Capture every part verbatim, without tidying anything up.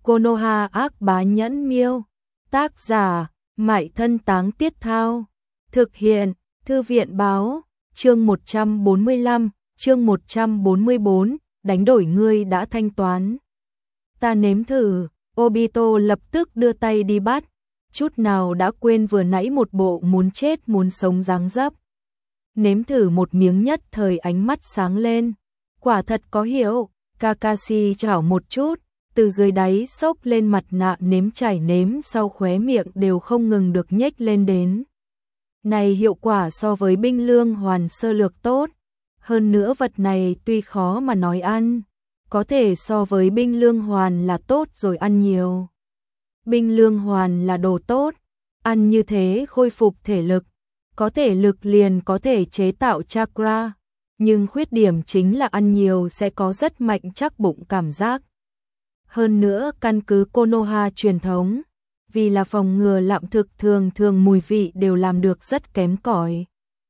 Konoha ác bá nhẫn miêu. Tác giả, Mại Thân Táng Tiết Thao. Thực hiện, Thư viện báo. Chương một trăm bốn mươi lăm, chương một trăm bốn mươi bốn, đánh đổi ngươi đã thanh toán. Ta nếm thử, Obito lập tức đưa tay đi bắt, chút nào đã quên vừa nãy một bộ muốn chết muốn sống dáng dấp. Nếm thử một miếng nhất thời ánh mắt sáng lên, quả thật có hiệu. Kakashi chảo một chút, từ dưới đáy xốc lên mặt nạ nếm trải nếm sau khóe miệng đều không ngừng được nhếch lên đến. Này hiệu quả so với binh lương hoàn sơ lược tốt, hơn nữa vật này tuy khó mà nói ăn, có thể so với binh lương hoàn là tốt rồi ăn nhiều. Binh lương hoàn là đồ tốt, ăn như thế khôi phục thể lực, có thể lực liền có thể chế tạo chakra, nhưng khuyết điểm chính là ăn nhiều sẽ có rất mạnh chắc bụng cảm giác. Hơn nữa căn cứ Konoha truyền thống, vì là phòng ngừa lạm thực thường thường mùi vị đều làm được rất kém cỏi.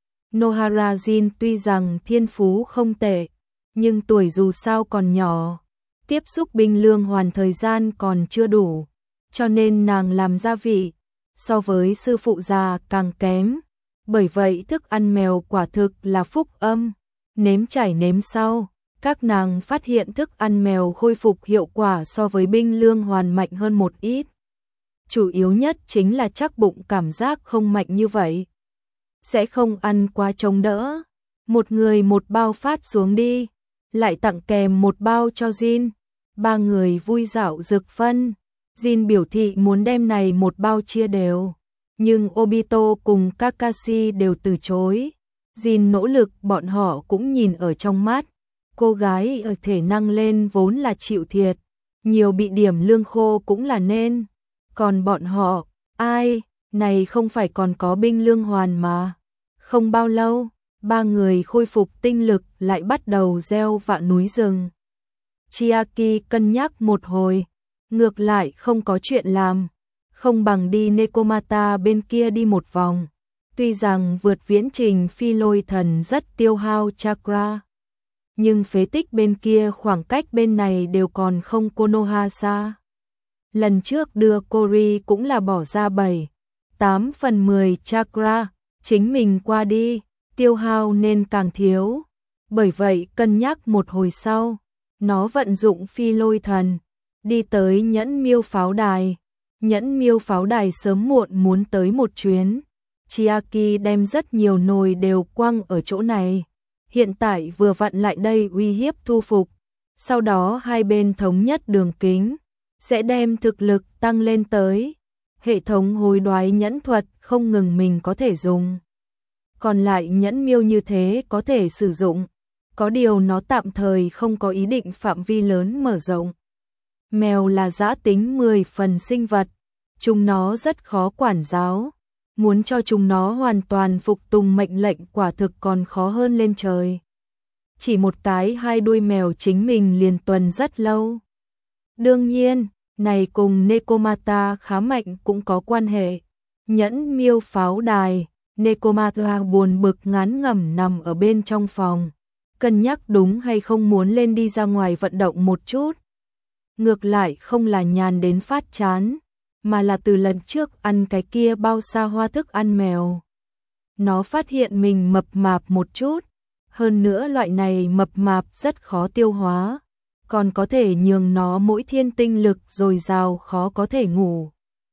Nohara Jin tuy rằng thiên phú không tệ, nhưng tuổi dù sao còn nhỏ, tiếp xúc binh lương hoàn thời gian còn chưa đủ, cho nên nàng làm gia vị so với sư phụ già càng kém. Bởi vậy thức ăn mèo quả thực là phúc âm. Nếm trải nếm sau, các nàng phát hiện thức ăn mèo khôi phục hiệu quả so với binh lương hoàn mạnh hơn một ít. Chủ yếu nhất chính là chắc bụng cảm giác không mạnh như vậy. Sẽ không ăn quá chống đỡ. Một người một bao phát xuống đi, lại tặng kèm một bao cho Jin. Ba người vui dạo rực phân. Jin biểu thị muốn đem này một bao chia đều, nhưng Obito cùng Kakashi đều từ chối. Jin nỗ lực bọn họ cũng nhìn ở trong mắt. Cô gái ở thể năng lên vốn là chịu thiệt, nhiều bị điểm lương khô cũng là nên. Còn bọn họ, ai, này không phải còn có binh lương hoàn mà. Không bao lâu, ba người khôi phục tinh lực lại bắt đầu gieo vạ núi rừng. Chiaki cân nhắc một hồi, ngược lại không có chuyện làm, không bằng đi Nekomata bên kia đi một vòng. Tuy rằng vượt viễn trình phi lôi thần rất tiêu hao chakra, nhưng phế tích bên kia khoảng cách bên này đều còn không Konoha xa. Lần trước đưa Kori cũng là bỏ ra bảy, tám phần mười chakra, chính mình qua đi, tiêu hao nên càng thiếu. Bởi vậy cân nhắc một hồi sau, nó vận dụng phi lôi thần, đi tới nhẫn miêu pháo đài. Nhẫn miêu pháo đài sớm muộn muốn tới một chuyến. Chiaki đem rất nhiều nồi đều quăng ở chỗ này. Hiện tại vừa vặn lại đây uy hiếp thu phục. Sau đó hai bên thống nhất đường kính, sẽ đem thực lực tăng lên tới. Hệ thống hối đoái nhẫn thuật không ngừng mình có thể dùng. Còn lại nhẫn miêu như thế có thể sử dụng. Có điều nó tạm thời không có ý định phạm vi lớn mở rộng. Mèo là dã tính mười phần sinh vật. Chúng nó rất khó quản giáo. Muốn cho chúng nó hoàn toàn phục tùng mệnh lệnh quả thực còn khó hơn lên trời. Chỉ một cái hai đuôi mèo chính mình liền tuần rất lâu. Đương nhiên, này cùng Nekomata khá mạnh cũng có quan hệ. Nhẫn miêu pháo đài, Nekomata buồn bực ngán ngẩm nằm ở bên trong phòng. Cân nhắc đúng hay không muốn lên đi ra ngoài vận động một chút. Ngược lại không là nhàn đến phát chán, mà là từ lần trước ăn cái kia bao xa hoa thức ăn mèo. Nó phát hiện mình mập mạp một chút, hơn nữa loại này mập mạp rất khó tiêu hóa, còn có thể nhường nó mỗi thiên tinh lực dồi dào khó có thể ngủ.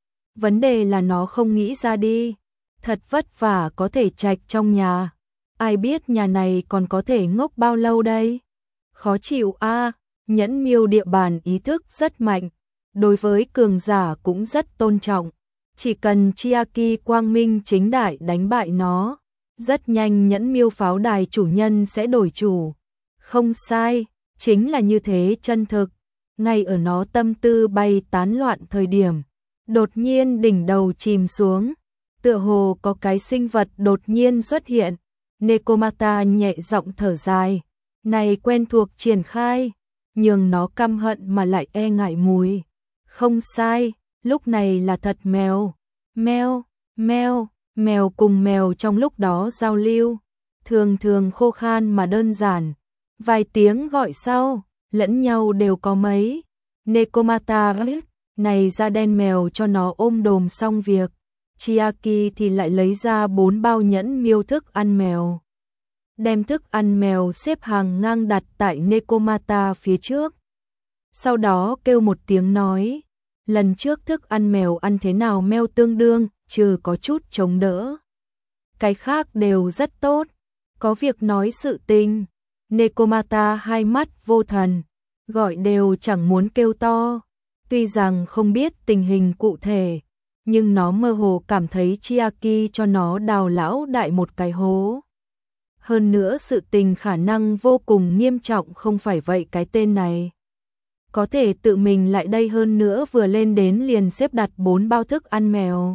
Vấn đề là nó không nghĩ ra đi, thật vất vả có thể trạch trong nhà, ai biết nhà này còn có thể ngốc bao lâu đây. Khó chịu a. À, nhẫn miêu địa bàn ý thức rất mạnh. Đối với cường giả cũng rất tôn trọng, chỉ cần Chiaki quang minh chính đại đánh bại nó, rất nhanh nhẫn miêu pháo đài chủ nhân sẽ đổi chủ. Không sai, chính là như thế chân thực. Ngay ở nó tâm tư bay tán loạn thời điểm, đột nhiên đỉnh đầu chìm xuống, tựa hồ có cái sinh vật đột nhiên xuất hiện. Nekomata nhẹ giọng thở dài, này quen thuộc triển khai, nhường nó căm hận mà lại e ngại mùi. Không sai, lúc này là thật mèo. Mèo, mèo, mèo cùng mèo trong lúc đó giao lưu, thường thường khô khan mà đơn giản. Vài tiếng gọi sau, lẫn nhau đều có mấy. Nekomata này da đen mèo cho nó ôm đồm xong việc. Chiaki thì lại lấy ra bốn bao nhẫn miêu thức ăn mèo. Đem thức ăn mèo xếp hàng ngang đặt tại Nekomata phía trước. Sau đó kêu một tiếng nói, lần trước thức ăn mèo ăn thế nào meo tương đương, trừ có chút chống đỡ. Cái khác đều rất tốt, có việc nói sự tình. Nekomata hai mắt vô thần, gọi đều chẳng muốn kêu to. Tuy rằng không biết tình hình cụ thể, nhưng nó mơ hồ cảm thấy Chiaki cho nó đào lão đại một cái hố. Hơn nữa sự tình khả năng vô cùng nghiêm trọng không phải vậy cái tên này. Có thể tự mình lại đây hơn nữa vừa lên đến liền xếp đặt bốn bao thức ăn mèo.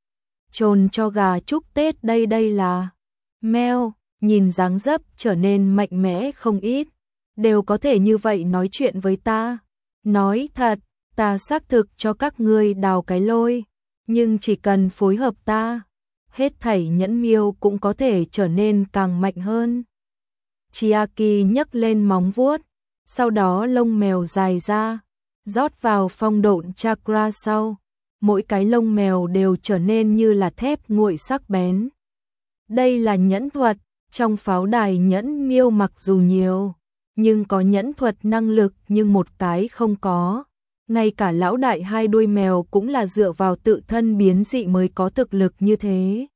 Trồn cho gà chúc Tết đây đây là. Mèo, nhìn dáng dấp trở nên mạnh mẽ không ít. Đều có thể như vậy nói chuyện với ta. Nói thật, ta xác thực cho các ngươi đào cái lôi. Nhưng chỉ cần phối hợp ta, hết thảy nhẫn miêu cũng có thể trở nên càng mạnh hơn. Chiaki nhấc lên móng vuốt, sau đó lông mèo dài ra, rót vào phong độn chakra sau. Mỗi cái lông mèo đều trở nên như là thép nguội sắc bén. Đây là nhẫn thuật, trong pháo đài nhẫn miêu mặc dù nhiều, nhưng có nhẫn thuật năng lực nhưng một cái không có. Ngay cả lão đại hai đuôi mèo cũng là dựa vào tự thân biến dị mới có thực lực như thế.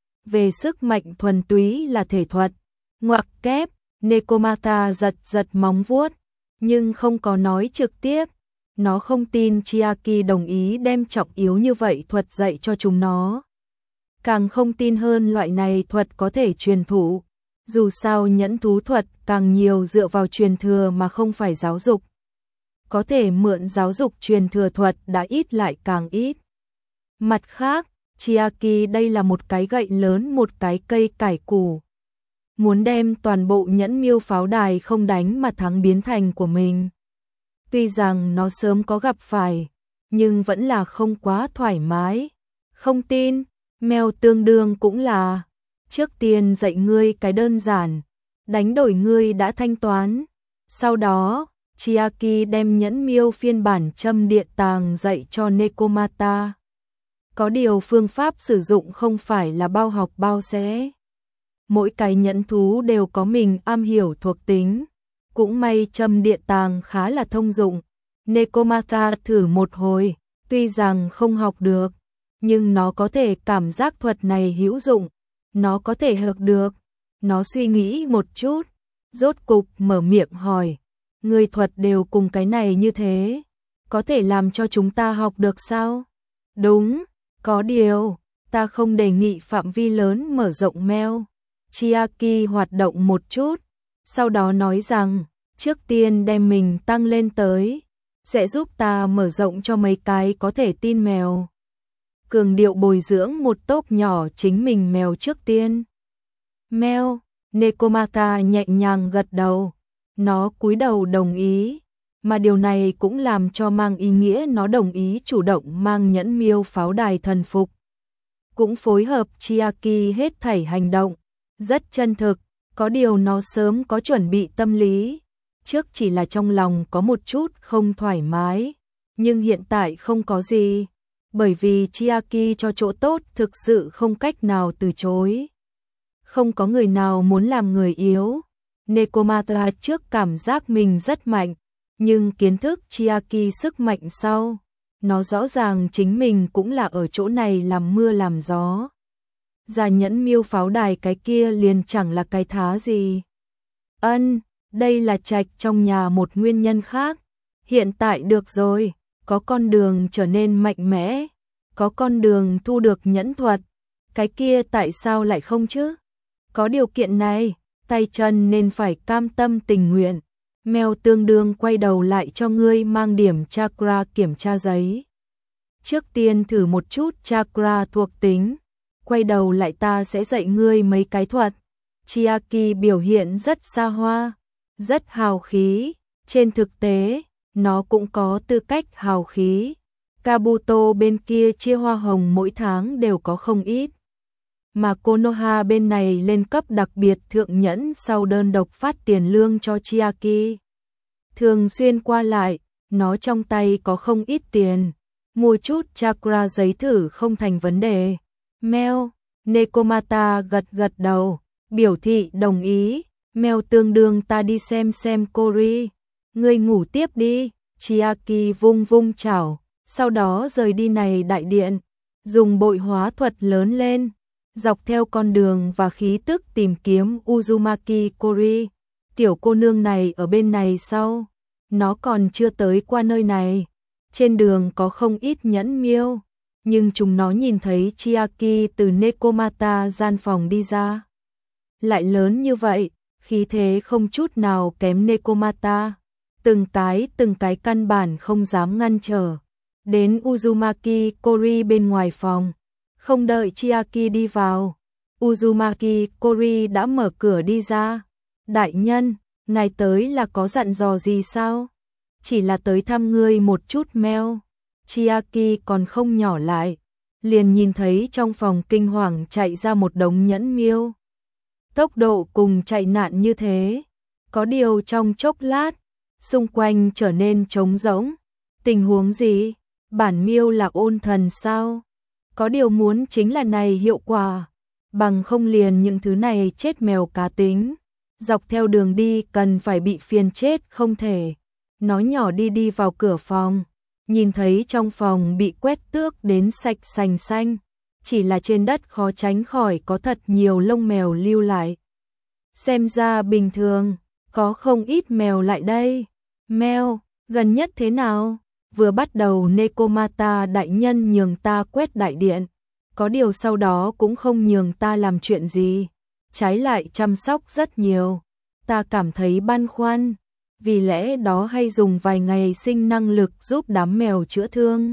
Về sức mạnh thuần túy là thể thuật. Ngoặc kép, Nekomata giật giật móng vuốt, nhưng không có nói trực tiếp. Nó không tin Chiaki đồng ý đem trọng yếu như vậy thuật dạy cho chúng nó. Càng không tin hơn loại này thuật có thể truyền thụ. Dù sao nhẫn thú thuật càng nhiều dựa vào truyền thừa mà không phải giáo dục. Có thể mượn giáo dục truyền thừa thuật đã ít lại càng ít. Mặt khác, Chiaki đây là một cái gậy lớn một cái cây cải củ. Muốn đem toàn bộ nhẫn miêu pháo đài không đánh mà thắng biến thành của mình. Tuy rằng nó sớm có gặp phải, nhưng vẫn là không quá thoải mái. Không tin, mèo tương đương cũng là. Trước tiên dạy ngươi cái đơn giản, đánh đổi ngươi đã thanh toán. Sau đó, Chiaki đem nhẫn miêu phiên bản châm điện tàng dạy cho Nekomata. Có điều phương pháp sử dụng không phải là bao học bao sẽ. Mỗi cái nhẫn thú đều có mình am hiểu thuộc tính. Cũng may châm điện tàng khá là thông dụng. Nekomata thử một hồi, tuy rằng không học được, nhưng nó có thể cảm giác thuật này hữu dụng. Nó có thể học được. Nó suy nghĩ một chút, rốt cục mở miệng hỏi. Người thuật đều cùng cái này như thế, có thể làm cho chúng ta học được sao? Đúng, có điều, ta không đề nghị phạm vi lớn mở rộng meo. Chiaki hoạt động một chút, sau đó nói rằng, trước tiên đem mình tăng lên tới, sẽ giúp ta mở rộng cho mấy cái có thể tin mèo. Cường điệu bồi dưỡng một tốp nhỏ chính mình mèo trước tiên. Mèo, Nekomata nhẹ nhàng gật đầu. Nó cúi đầu đồng ý, mà điều này cũng làm cho mang ý nghĩa nó đồng ý chủ động mang nhẫn miêu pháo đài thần phục. Cũng phối hợp Chiaki hết thảy hành động, rất chân thực, có điều nó sớm có chuẩn bị tâm lý. Trước chỉ là trong lòng có một chút không thoải mái, nhưng hiện tại không có gì, bởi vì Chiaki cho chỗ tốt thực sự không cách nào từ chối. Không có người nào muốn làm người yếu. Nekomata trước cảm giác mình rất mạnh, nhưng kiến thức Chiaki sức mạnh sau, nó rõ ràng chính mình cũng là ở chỗ này làm mưa làm gió. Già nhẫn miêu pháo đài cái kia liền chẳng là cái thá gì. Ân, đây là trạch trong nhà một nguyên nhân khác. Hiện tại được rồi, có con đường trở nên mạnh mẽ, có con đường thu được nhẫn thuật. Cái kia tại sao lại không chứ? Có điều kiện này, tay chân nên phải cam tâm tình nguyện. Mèo tương đương quay đầu lại cho ngươi mang điểm chakra kiểm tra giấy. Trước tiên thử một chút chakra thuộc tính, quay đầu lại ta sẽ dạy ngươi mấy cái thuật. Chiaki biểu hiện rất xa hoa, rất hào khí, trên thực tế, nó cũng có tư cách hào khí. Kabuto bên kia chia hoa hồng mỗi tháng đều có không ít. Mà Konoha bên này lên cấp đặc biệt thượng nhẫn sau đơn độc phát tiền lương cho Chiaki. Thường xuyên qua lại, nó trong tay có không ít tiền, mua chút chakra giấy thử không thành vấn đề. Mèo, Nekomata gật gật đầu, biểu thị đồng ý. Mèo tương đương ta đi xem xem Cory. Ngươi ngủ tiếp đi. Chiaki vung vung chảo, sau đó rời đi này đại điện, dùng bội hóa thuật lớn lên, dọc theo con đường và khí tức tìm kiếm Uzumaki Cory. Tiểu cô nương này ở bên này sao? Nó còn chưa tới qua nơi này. Trên đường có không ít nhẫn miêu, nhưng chúng nó nhìn thấy Chiaki từ Nekomata gian phòng đi ra. Lại lớn như vậy, khí thế không chút nào kém Nekomata. Từng cái từng cái căn bản không dám ngăn trở. Đến Uzumaki Cory bên ngoài phòng, không đợi Chiaki đi vào, Uzumaki Cory đã mở cửa đi ra. Đại nhân, ngài tới là có dặn dò gì sao? Chỉ là tới thăm ngươi một chút meo. Chiaki còn không nhỏ lại, liền nhìn thấy trong phòng kinh hoàng chạy ra một đống nhẫn miêu. Tốc độ cùng chạy nạn như thế, có điều trong chốc lát, xung quanh trở nên trống rỗng. Tình huống gì? Bản miêu là ôn thần sao? Có điều muốn chính là này hiệu quả, bằng không liền những thứ này chết mèo cá tính. Dọc theo đường đi cần phải bị phiền chết không thể. Nó nhỏ đi đi vào cửa phòng, nhìn thấy trong phòng bị quét tước đến sạch sành xanh, chỉ là trên đất khó tránh khỏi có thật nhiều lông mèo lưu lại. Xem ra bình thường, có không ít mèo lại đây. Mèo, gần nhất thế nào? Vừa bắt đầu Nekomata đại nhân nhường ta quét đại điện, có điều sau đó cũng không nhường ta làm chuyện gì, trái lại chăm sóc rất nhiều. Ta cảm thấy băn khoăn, vì lẽ đó hay dùng vài ngày sinh năng lực giúp đám mèo chữa thương.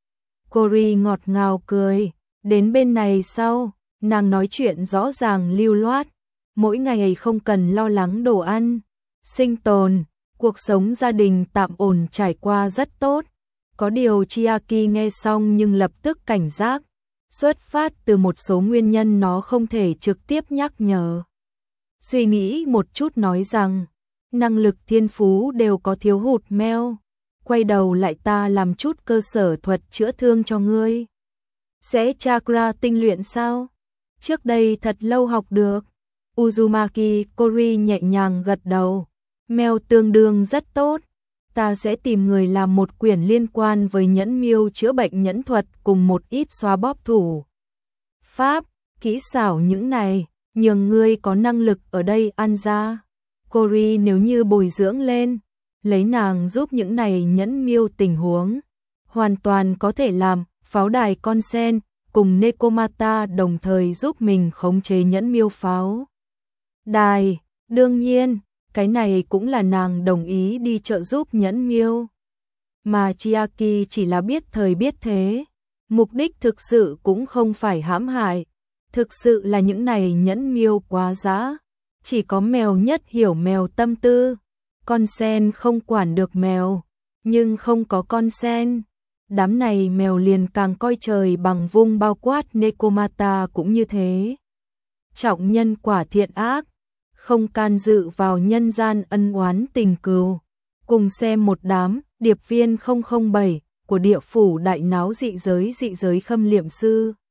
Cory ngọt ngào cười, đến bên này sau, nàng nói chuyện rõ ràng lưu loát, mỗi ngày không cần lo lắng đồ ăn, sinh tồn, cuộc sống gia đình tạm ổn trải qua rất tốt. Có điều Chiaki nghe xong nhưng lập tức cảnh giác, xuất phát từ một số nguyên nhân nó không thể trực tiếp nhắc nhở. Suy nghĩ một chút nói rằng, năng lực thiên phú đều có thiếu hụt meo, quay đầu lại ta làm chút cơ sở thuật chữa thương cho ngươi. Sẽ chakra tinh luyện sao? Trước đây thật lâu học được. Uzumaki Cory nhẹ nhàng gật đầu, meo tương đương rất tốt. Ta sẽ tìm người làm một quyển liên quan với nhẫn miêu chữa bệnh nhẫn thuật cùng một ít xoa bóp thủ pháp, kỹ xảo những này, nhường ngươi có năng lực ở đây ăn ra. Cory nếu như bồi dưỡng lên, lấy nàng giúp những này nhẫn miêu tình huống, hoàn toàn có thể làm pháo đài con sen, cùng Nekomata đồng thời giúp mình khống chế nhẫn miêu pháo đài. Đương nhiên, cái này cũng là nàng đồng ý đi trợ giúp nhẫn miêu. Mà Chiaki chỉ là biết thời biết thế, mục đích thực sự cũng không phải hãm hại, thực sự là những này nhẫn miêu quá dã. Chỉ có mèo nhất hiểu mèo tâm tư, con sen không quản được mèo, nhưng không có con sen. Đám này mèo liền càng coi trời bằng vung, bao quát Nekomata cũng như thế. Trọng nhân quả thiện ác, không can dự vào nhân gian ân oán tình cừu. Cùng xem một đám điệp viên không không bảy của địa phủ đại náo dị giới dị giới khâm liệm sư.